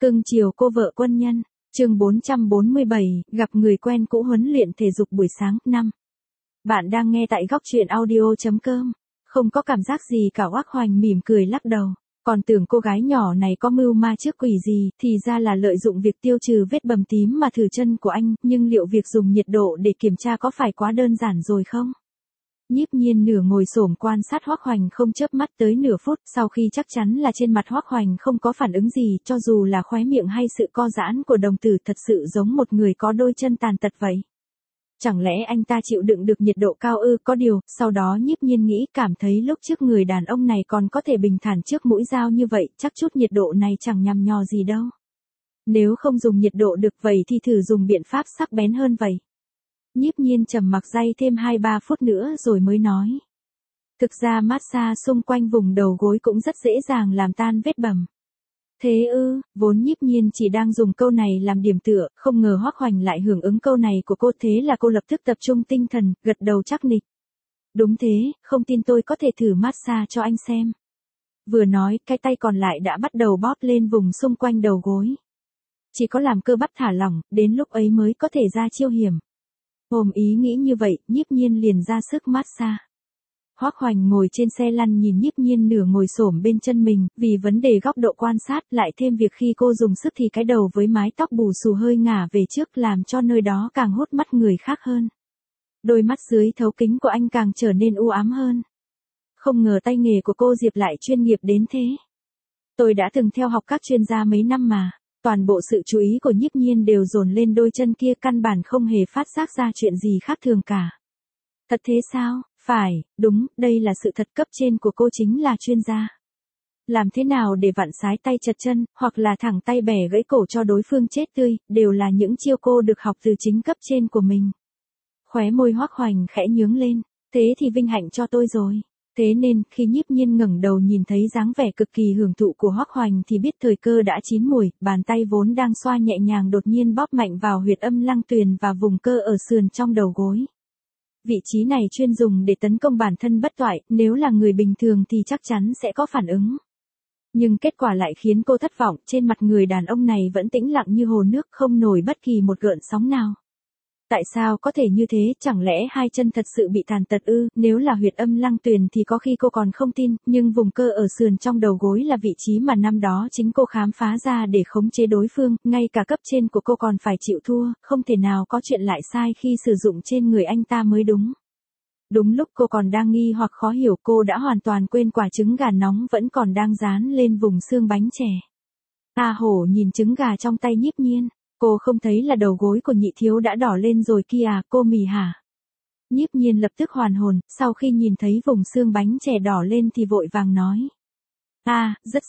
Cưng chiều cô vợ quân nhân, chương 447, gặp người quen cũ huấn luyện thể dục buổi sáng, 5. Bạn đang nghe tại góc truyện audio.com. Không có cảm giác gì cả, Hoắc Hoành mỉm cười lắc đầu. Còn tưởng cô gái nhỏ này có mưu ma trước quỷ gì, thì ra là lợi dụng việc tiêu trừ vết bầm tím mà thử chân của anh, nhưng liệu việc dùng nhiệt độ để kiểm tra có phải quá đơn giản rồi không? Nhiếp Nhiên nửa ngồi xổm quan sát Hoắc Hoành không chớp mắt tới nửa phút, sau khi chắc chắn là trên mặt Hoắc Hoành không có phản ứng gì, cho dù là khóe miệng hay sự co giãn của đồng tử, thật sự giống một người có đôi chân tàn tật vậy. Chẳng lẽ anh ta chịu đựng được nhiệt độ cao ư? Có điều, sau đó Nhiếp Nhiên nghĩ, cảm thấy lúc trước người đàn ông này còn có thể bình thản trước mũi dao như vậy, chắc chút nhiệt độ này chẳng nhằm nhò gì đâu. Nếu không dùng nhiệt độ được vậy thì thử dùng biện pháp sắc bén hơn vậy. Nhiếp Nhiên trầm mặc day thêm 2-3 phút nữa rồi mới nói. Thực ra massage xung quanh vùng đầu gối cũng rất dễ dàng làm tan vết bầm. Thế ư? Vốn Nhiếp Nhiên chỉ đang dùng câu này làm điểm tựa, không ngờ Hoắc Hoành lại hưởng ứng câu này của cô, thế là cô lập tức tập trung tinh thần, gật đầu chắc nịch. Đúng thế, không tin tôi có thể thử massage cho anh xem. Vừa nói, cái tay còn lại đã bắt đầu bóp lên vùng xung quanh đầu gối. Chỉ có làm cơ bắp thả lỏng, đến lúc ấy mới có thể ra chiêu hiểm. Ôm ý nghĩ như vậy, Nhiếp Nhiên liền ra sức massage. Hoắc Hoành ngồi trên xe lăn nhìn Nhiếp Nhiên nửa ngồi xổm bên chân mình, vì vấn đề góc độ quan sát, lại thêm việc khi cô dùng sức thì cái đầu với mái tóc bù xù hơi ngả về trước làm cho nơi đó càng hút mắt người khác hơn. Đôi mắt dưới thấu kính của anh càng trở nên u ám hơn. Không ngờ tay nghề của cô Diệp lại chuyên nghiệp đến thế. Tôi đã từng theo học các chuyên gia mấy năm mà. Toàn bộ sự chú ý của Nhiếp Nhiên đều dồn lên đôi chân kia, căn bản không hề phát giác ra chuyện gì khác thường cả. Thật thế sao? Phải, đúng, đây là sự thật, cấp trên của cô chính là chuyên gia. Làm thế nào để vặn sái tay chật chân, hoặc là thẳng tay bẻ gãy cổ cho đối phương chết tươi, đều là những chiêu cô được học từ chính cấp trên của mình. Khóe môi Hoắc Hoành khẽ nhướng lên, thế thì vinh hạnh cho tôi rồi. Thế nên, khi Nhiếp Nhiên ngẩng đầu nhìn thấy dáng vẻ cực kỳ hưởng thụ của Hoắc Hoành thì biết thời cơ đã chín muồi, bàn tay vốn đang xoa nhẹ nhàng đột nhiên bóp mạnh vào huyệt âm lăng tuyền và vùng cơ ở sườn trong đầu gối. Vị trí này chuyên dùng để tấn công bản thân bất toại, nếu là người bình thường thì chắc chắn sẽ có phản ứng. Nhưng kết quả lại khiến cô thất vọng, trên mặt người đàn ông này vẫn tĩnh lặng như hồ nước, không nổi bất kỳ một gợn sóng nào. Tại sao có thể như thế, chẳng lẽ hai chân thật sự bị tàn tật ư? Nếu là huyệt âm lăng tuyền thì có khi cô còn không tin, nhưng vùng cơ ở sườn trong đầu gối là vị trí mà năm đó chính cô khám phá ra để khống chế đối phương, ngay cả cấp trên của cô còn phải chịu thua, không thể nào có chuyện lại sai khi sử dụng trên người anh ta mới đúng. Đúng lúc cô còn đang nghi hoặc khó hiểu, cô đã hoàn toàn quên quả trứng gà nóng vẫn còn đang dán lên vùng xương bánh chè. A Hổ nhìn trứng gà trong tay Nhiếp Nhiên. Cô không thấy là đầu gối của nhị thiếu đã đỏ lên rồi kia à, cô mì hả? Nhiếp Nhiên lập tức hoàn hồn, sau khi nhìn thấy vùng xương bánh chè đỏ lên thì vội vàng nói. Rất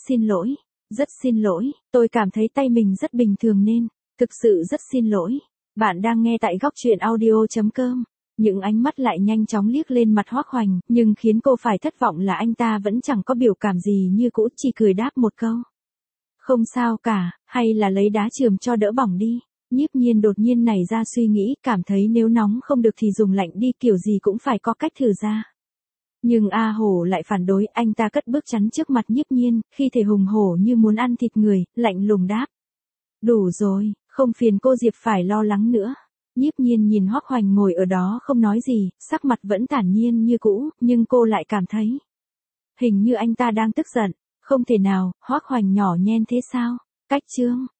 xin lỗi, tôi cảm thấy tay mình rất bình thường nên, thực sự rất xin lỗi. Bạn đang nghe tại góc truyện audio.com. Những ánh mắt lại nhanh chóng liếc lên mặt Hoắc Hoành, nhưng khiến cô phải thất vọng là anh ta vẫn chẳng có biểu cảm gì như cũ, chỉ cười đáp một câu. Không sao cả, hay là lấy đá chườm cho đỡ bỏng đi. Nhiếp Nhiên đột nhiên nảy ra suy nghĩ, cảm thấy nếu nóng không được thì dùng lạnh đi, kiểu gì cũng phải có cách thử ra. Nhưng A Hổ lại phản đối, anh ta cất bước chắn trước mặt Nhiếp Nhiên, khi thể hùng hổ như muốn ăn thịt người, lạnh lùng đáp. Đủ rồi, không phiền cô Diệp phải lo lắng nữa. Nhiếp Nhiên nhìn Hoắc Hoành ngồi ở đó không nói gì, sắc mặt vẫn thản nhiên như cũ, nhưng cô lại cảm thấy hình như anh ta đang tức giận. Không thể nào, Hoắc Hoành nhỏ nhen thế sao? Cách chương